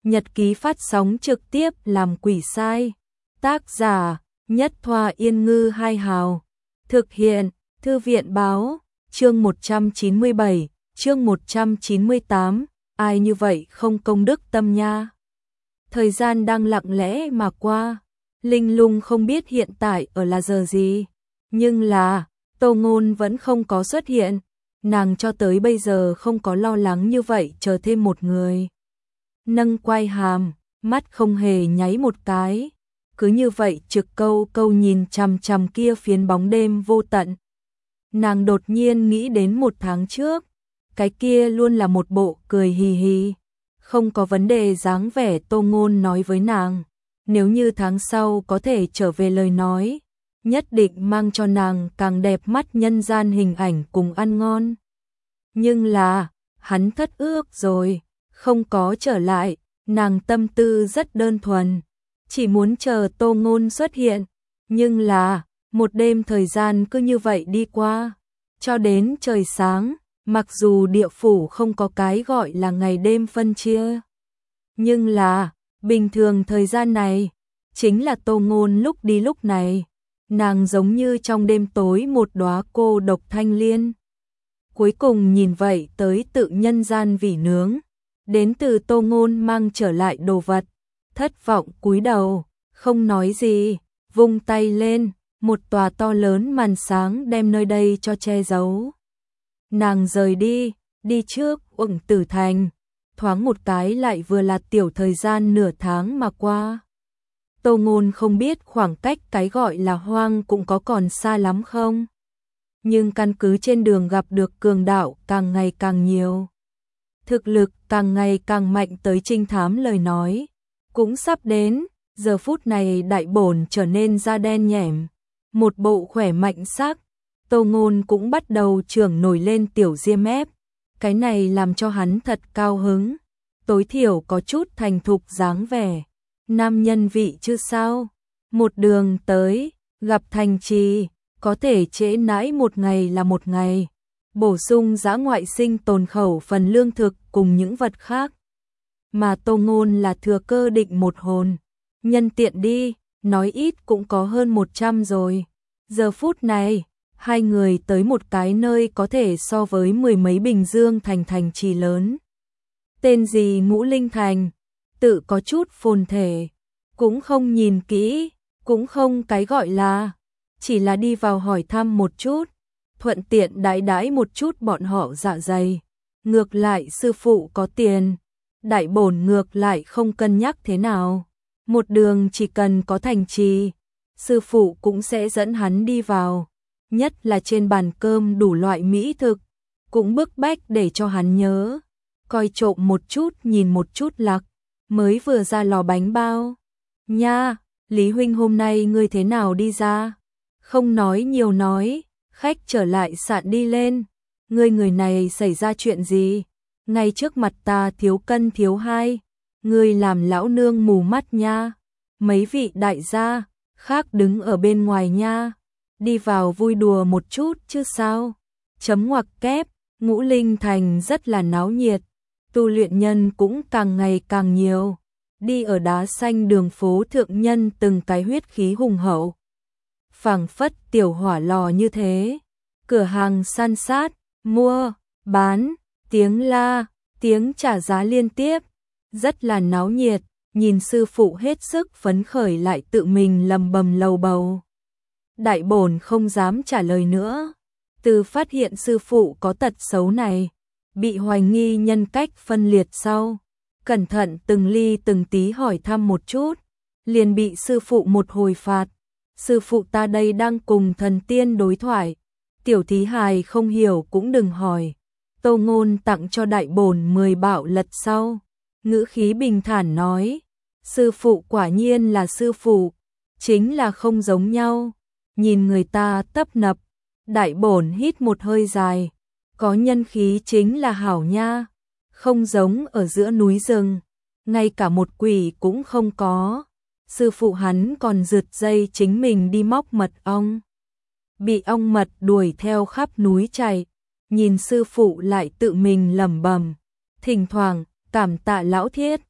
nhật ký phát sóng trực tiếp làm quỷ sai. Tác giả Nhất Thoa Yên Ngư Hai Hào. Thực hiện Thư viện Báo. Chương 197, chương 198. Ai như vậy không công đức tâm nha. Thời gian đang lặng lẽ mà qua. Linh Lung không biết hiện tại ở là giờ gì. Nhưng là Tô Ngôn vẫn không có xuất hiện. Nàng cho tới bây giờ không có lo lắng như vậy chờ thêm một người. Nâng quai hàm, mắt không hề nháy một cái. Cứ như vậy trực câu câu nhìn chằm chằm kia phiến bóng đêm vô tận. Nàng đột nhiên nghĩ đến một tháng trước. Cái kia luôn là một bộ cười hì hì. Không có vấn đề dáng vẻ Tô Ngôn nói với nàng. Nếu như tháng sau có thể trở về lời nói, nhất định mang cho nàng càng đẹp mắt nhân gian hình ảnh cùng ăn ngon. Nhưng là, hắn thất ước rồi, không có trở lại, nàng tâm tư rất đơn thuần, chỉ muốn chờ Tô Ngôn xuất hiện. Nhưng là, một đêm thời gian cứ như vậy đi qua, cho đến trời sáng, mặc dù địa phủ không có cái gọi là ngày đêm phân chia. Nhưng là, bình thường thời gian này, chính là Tô Ngôn lúc đi lúc này, nàng giống như trong đêm tối một đóa cô độc thanh liên. Cuối cùng nhìn vậy tới tự nhân gian vỉ nướng, đến từ Tô Ngôn mang trở lại đồ vật, thất vọng cúi đầu, không nói gì, vung tay lên, một tòa to lớn màn sáng đem nơi đây cho che giấu. Nàng rời đi, đi trước Uổng Tử Thành, thoáng một cái lại vừa là tiểu thời gian nửa tháng mà qua. Tô Ngôn không biết khoảng cách cái gọi là hoang cũng có còn xa lắm không? Nhưng căn cứ trên đường gặp được cường đạo càng ngày càng nhiều. Thực lực càng ngày càng mạnh tới trinh thám lời nói. Cũng sắp đến, giờ phút này đại bổn trở nên da đen nhẻm. Một bộ khỏe mạnh sắc, Tô Ngôn cũng bắt đầu trưởng nổi lên tiểu diêm ép. Cái này làm cho hắn thật cao hứng. Tối thiểu có chút thành thục dáng vẻ. Nam nhân vị chứ sao? Một đường tới, gặp thành trì, có thể trễ nãi một ngày là một ngày. Bổ sung dã ngoại sinh tồn khẩu phần lương thực cùng những vật khác. Mà Tô Ngôn là thừa cơ định một hồn. Nhân tiện đi, nói ít cũng có hơn 100 rồi. Giờ phút này, hai người tới một cái nơi có thể so với mười mấy Bình Dương thành trì lớn. Tên gì Ngũ Linh Thành, tự có chút phồn thể, cũng không nhìn kỹ, cũng không cái gọi là, chỉ là đi vào hỏi thăm một chút, thuận tiện đãi đãi một chút bọn họ dạ dày. Ngược lại sư phụ có tiền, đại bổn ngược lại không cân nhắc thế nào. Một đường chỉ cần có thành trì, sư phụ cũng sẽ dẫn hắn đi vào. Nhất là trên bàn cơm đủ loại mỹ thực, cũng bức bách để cho hắn nhớ. Coi trộm một chút nhìn một chút lạc, mới vừa ra lò bánh bao. Nha, Lý huynh hôm nay ngươi thế nào đi ra? Không nói nhiều nói, khách trở lại sạn đi lên. Ngươi người này xảy ra chuyện gì? Ngay trước mặt ta thiếu cân thiếu hai, ngươi làm lão nương mù mắt nha. Mấy vị đại gia khác đứng ở bên ngoài nha. Đi vào vui đùa một chút chứ sao? Chấm ngoặc kép, Ngũ Linh Thành rất là náo nhiệt. Tu luyện nhân cũng càng ngày càng nhiều. Đi ở đá xanh đường phố thượng nhân từng cái huyết khí hùng hậu. Phảng phất tiểu hỏa lò như thế. Cửa hàng san sát, mua, bán, tiếng la, tiếng trả giá liên tiếp. Rất là náo nhiệt, nhìn sư phụ hết sức phấn khởi lại tự mình lầm bầm lầu bầu. Đại bổn không dám trả lời nữa. Từ phát hiện sư phụ có tật xấu này, bị hoài nghi nhân cách phân liệt sau, cẩn thận từng ly từng tí hỏi thăm một chút, liền bị sư phụ một hồi phạt. Sư phụ ta đây đang cùng thần tiên đối thoại, tiểu thí hài không hiểu cũng đừng hỏi. Tô Ngôn tặng cho đại bổn 10 bạo lật sau, ngữ khí bình thản nói, sư phụ quả nhiên là sư phụ, chính là không giống nhau. Nhìn người ta tấp nập, đại bổn hít một hơi dài, có nhân khí chính là hảo nha, không giống ở giữa núi rừng, ngay cả một quỷ cũng không có. Sư phụ hắn còn rượt dây chính mình đi móc mật ong, bị ong mật đuổi theo khắp núi chạy, nhìn sư phụ lại tự mình lẩm bẩm, thỉnh thoảng cảm tạ lão thiết.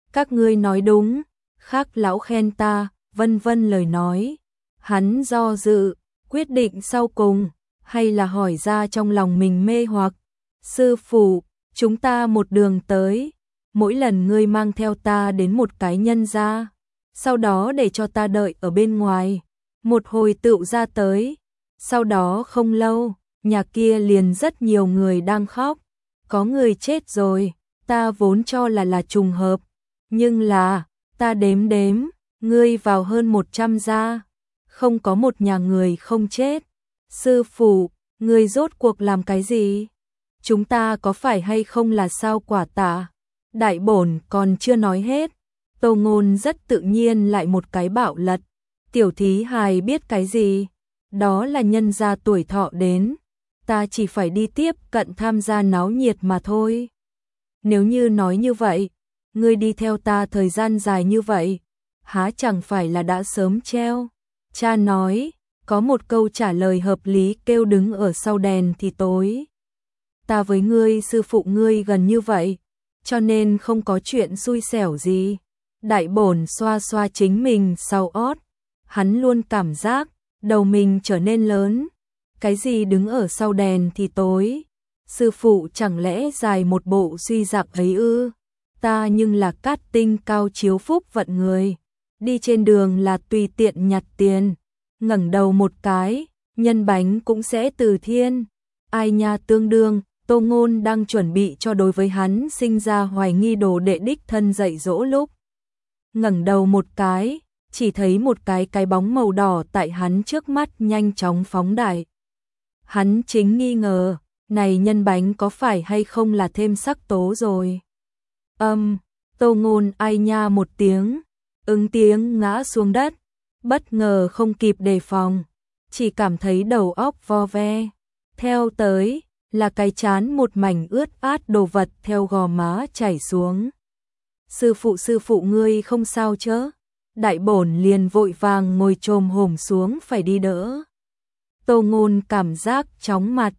các ngươi nói đúng, khác lão khen ta, vân vân lời nói. Hắn do dự, quyết định sau cùng, hay là hỏi ra trong lòng mình mê hoặc. Sư phụ, chúng ta một đường tới, mỗi lần ngươi mang theo ta đến một cái nhân gia, sau đó để cho ta đợi ở bên ngoài, một hồi tựu ra tới. Sau đó không lâu, nhà kia liền rất nhiều người đang khóc, có người chết rồi, ta vốn cho là trùng hợp, nhưng là, ta đếm đếm, ngươi vào hơn 100 gia, không có một nhà người không chết. Sư phụ, ngươi rốt cuộc làm cái gì? Chúng ta có phải hay không là sao quả tạ? Đại bổn còn chưa nói hết, Tô Ngôn rất tự nhiên lại một cái bạo lật. Tiểu thí hài biết cái gì? Đó là nhân gia tuổi thọ đến, ta chỉ phải đi tiếp cận tham gia náo nhiệt mà thôi. Nếu như nói như vậy, ngươi đi theo ta thời gian dài như vậy, há chẳng phải là đã sớm treo. Cha nói, có một câu trả lời hợp lý kêu đứng ở sau đèn thì tối. Ta với ngươi sư phụ ngươi gần như vậy, cho nên không có chuyện xui xẻo gì. Đại bổn xoa xoa chính mình sau ót, hắn luôn cảm giác đầu mình trở nên lớn. Cái gì đứng ở sau đèn thì tối? Sư phụ chẳng lẽ dài một bộ suy dạc ấy ư? Ta nhưng là cát tinh cao chiếu phúc vận người, đi trên đường là tùy tiện nhặt tiền, ngẩng đầu một cái, nhân bánh cũng sẽ từ thiên. Ai nha tương đương, Tô Ngôn đang chuẩn bị cho đối với hắn sinh ra hoài nghi đồ đệ đích thân dạy dỗ lúc. Ngẩng đầu một cái, chỉ thấy một cái bóng màu đỏ tại hắn trước mắt nhanh chóng phóng đại. Hắn chính nghi ngờ, này nhân bánh có phải hay không là thêm sắc tố rồi. Tô Ngôn ai nha một tiếng, ứng tiếng ngã xuống đất, bất ngờ không kịp đề phòng, chỉ cảm thấy đầu óc vo ve. Theo tới, là cái chán một mảnh ướt át đồ vật theo gò má chảy xuống. Sư phụ ngươi không sao chớ? Đại bổn liền vội vàng ngồi chồm hổm xuống phải đi đỡ. Tô Ngôn cảm giác chóng mặt,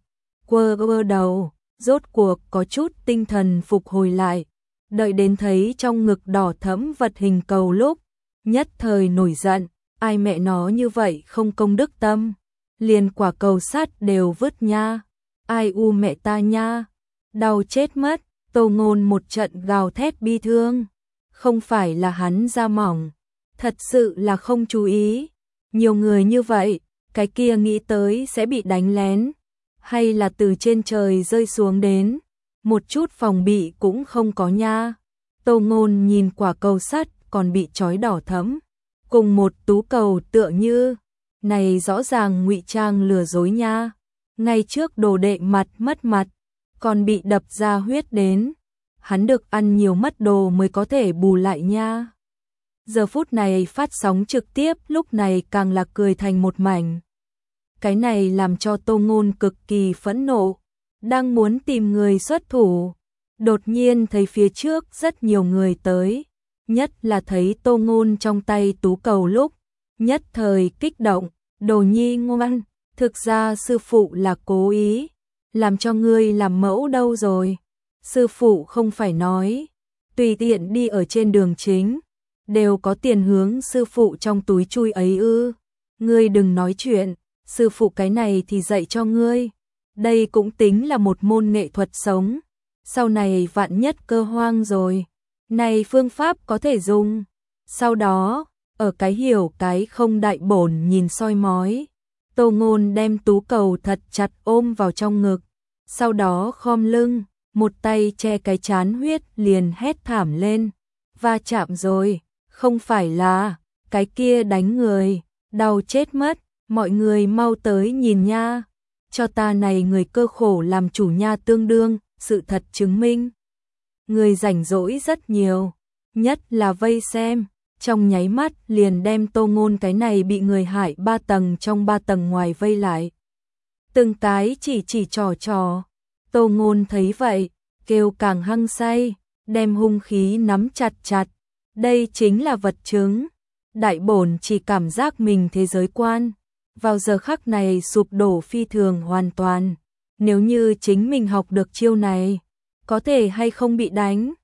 quơ đầu, rốt cuộc có chút tinh thần phục hồi lại, đợi đến thấy trong ngực đỏ thẫm vật hình cầu lúc, nhất thời nổi giận, ai mẹ nó như vậy không công đức tâm, liền quả cầu sắt đều vứt nha, ai u mẹ ta nha, đau chết mất. Tô Ngôn một trận gào thét bi thương, không phải là hắn da mỏng, thật sự là không chú ý, nhiều người như vậy, cái kia nghĩ tới sẽ bị đánh lén, hay là từ trên trời rơi xuống đến, một chút phòng bị cũng không có nha. Tô Ngôn nhìn quả cầu sắt còn bị trói đỏ thẫm, cùng một tú cầu tựa như, này rõ ràng ngụy trang lừa dối nha, ngay trước đồ đệ mặt mất mặt, còn bị đập ra huyết đến, hắn được ăn nhiều mất đồ mới có thể bù lại nha. Giờ phút này phát sóng trực tiếp lúc này càng là cười thành một mảnh. Cái này làm cho Tô Ngôn cực kỳ phẫn nộ, đang muốn tìm người xuất thủ, đột nhiên thấy phía trước rất nhiều người tới, nhất là thấy Tô Ngôn trong tay tú cầu lúc, nhất thời kích động, đồ nhi ngoan, thực ra sư phụ là cố ý, làm cho ngươi làm mẫu đâu rồi. Sư phụ không phải nói, tùy tiện đi ở trên đường chính, đều có tiền hướng sư phụ trong túi chui ấy ư. Ngươi đừng nói chuyện, sư phụ cái này thì dạy cho ngươi. Đây cũng tính là một môn nghệ thuật sống. Sau này vạn nhất cơ hoang rồi, này phương pháp có thể dùng. Sau đó, ở cái hiểu cái không đại bổn nhìn soi mói, Tô Ngôn đem tú cầu thật chặt ôm vào trong ngực, sau đó khom lưng, một tay che cái chán huyết liền hét thảm lên. Va chạm rồi, không phải là, cái kia đánh người, đau chết mất, mọi người mau tới nhìn nha, cho ta này người cơ khổ làm chủ nha tương đương, sự thật chứng minh. Người rảnh rỗi rất nhiều, nhất là vây xem, trong nháy mắt liền đem Tô Ngôn cái này bị người hại 3 tầng trong 3 tầng ngoài vây lại. Từng cái chỉ trò. Tô Ngôn thấy vậy, kêu càng hăng say, đem hung khí nắm chặt chặt. Đây chính là vật chứng. Đại bổn chỉ cảm giác mình thế giới quan, vào giờ khắc này sụp đổ phi thường hoàn toàn. Nếu như chính mình học được chiêu này, có thể hay không bị đánh.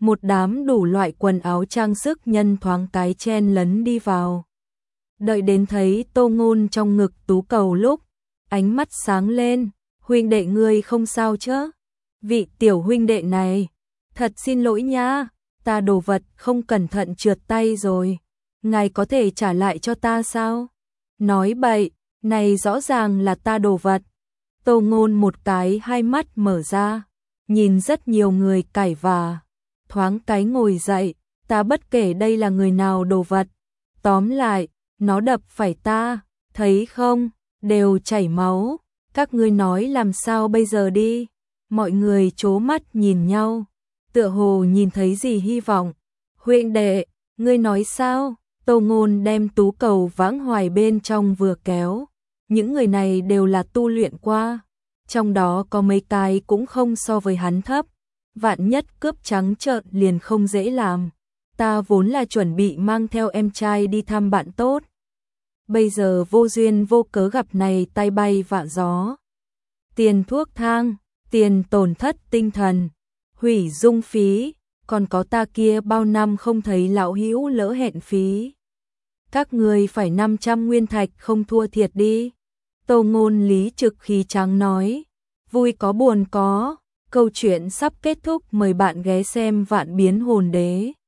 một đám đủ loại quần áo trang sức nhân thoáng cái chen lấn đi vào. Đợi đến thấy Tô Ngôn trong ngực Tú Cầu lúc, ánh mắt sáng lên, huynh đệ ngươi không sao chứ? Vị tiểu huynh đệ này, thật xin lỗi nha, ta đồ vật không cẩn thận trượt tay rồi, ngài có thể trả lại cho ta sao? Nói bậy, này rõ ràng là ta đồ vật. Tô Ngôn một cái hai mắt mở ra, nhìn rất nhiều người cãi vả, thoáng cái ngồi dậy, ta bất kể đây là người nào đồ vật, tóm lại, nó đập phải ta, thấy không, đều chảy máu, các ngươi nói làm sao bây giờ đi. Mọi người trố mắt nhìn nhau, tựa hồ nhìn thấy gì hy vọng. Huynh đệ, ngươi nói sao? Tô Ngôn đem Tú Cầu vãng hoài bên trong vừa kéo. Những người này đều là tu luyện qua, trong đó có mấy cái cũng không so với hắn thấp. Vạn nhất cướp trắng trợn liền không dễ làm. Ta vốn là chuẩn bị mang theo em trai đi thăm bạn tốt. Bây giờ vô duyên vô cớ gặp này tay bay vạ gió. Tiền thuốc thang, tiền tổn thất tinh thần, hủy dung phí, còn có ta kia bao năm không thấy lão hữu lỡ hẹn phí. Các người phải 500 nguyên thạch không thua thiệt đi. Tô Ngôn lý trực khí trắng nói, vui có buồn có, câu chuyện sắp kết thúc, mời bạn ghé xem Vạn Biến Hồn Đế.